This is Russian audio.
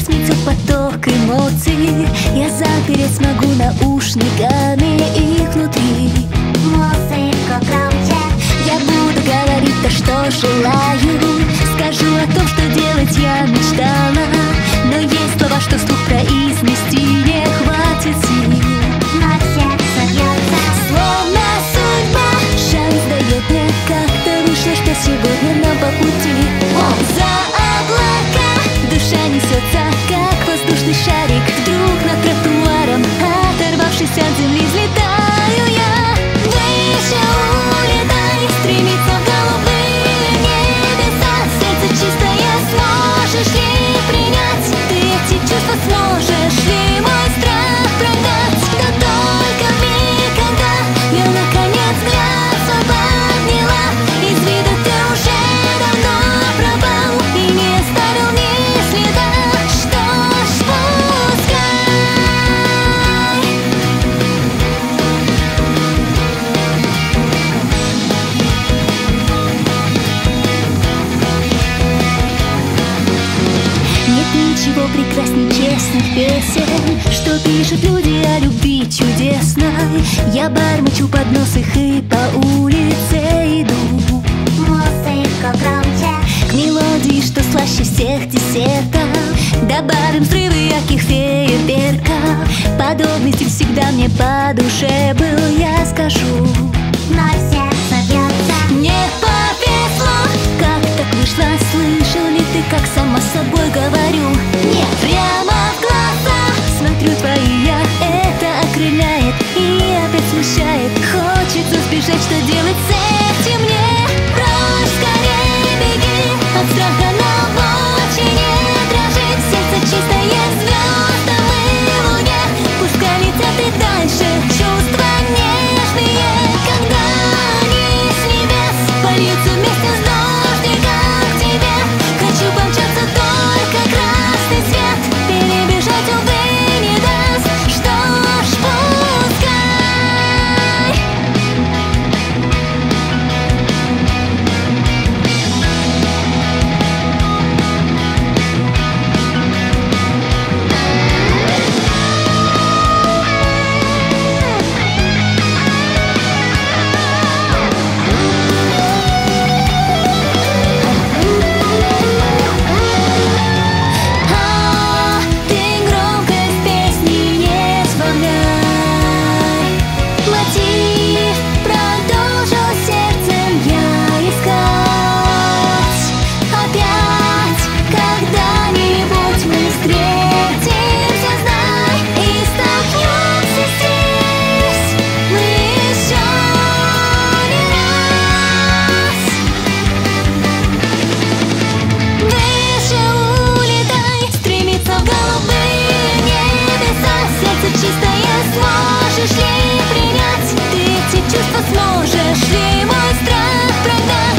сметет поток эмоций. Я запереть смогу наушниками их внутри. Музыку громче. Я буду говорить то, что желаю. Скажу о том, что делать я мечтала. Но есть слова, что вслух произнести не хватит сил. Но сердце бьется. Словно судьба шанс дает мне. Как-то вышло, что сегодня нам по пути. За облака душа несется, как воздушный шарик. Вдруг над тротуаром, оторвавшись от земли, взлетаю я. Выше улетай, стремится в голубые небеса. Сердце чистое, сможешь ли принять? Ты эти чувства сможешь ли мой страх прогнать? Да только в миг, когда я наконец взгляд свой подняла, из виду ты уже давно пропал и не оставил ни следа. Что ж, пускай. Нет ничего прекрасней честных песен, что пишут люди о любви чудесной. Я бормочу под нос их и по улице иду. Музыку громче. К мелодии, что слаще всех десертов, добавим взрывы ярких фейерверков. Подобный стиль всегда мне по душе был, я скажу. Но сердце бьется. Не повезло, как так вышло, слышал ли ты, как сама с собой говорю? Нет, прямо в глаза смотрю твои я, это окрыляет и опять смущает. Хочется сбежать, что делать с этим мне? Прочь, скорее беги, от страха на обочине дрожит сердце чистое, звездам и луне. Пускай летят и дальше чувства нежные, когда они с небес польются вместе с дождиком к тебе. Хочу помчаться, только красный свет перебежать, увы, не даст. Что ж, пускай. Ты громкость песни не сбавляй. Мотив продолжил сердцем я искать. Опять когда-нибудь мы встретимся, знай, и столкнемся здесь мы еще не раз. Выше улетай, стремится в голубые небеса. Сердце чистое, сможешь ли принять? Ты эти чувства сможешь ли мой страх прогнать?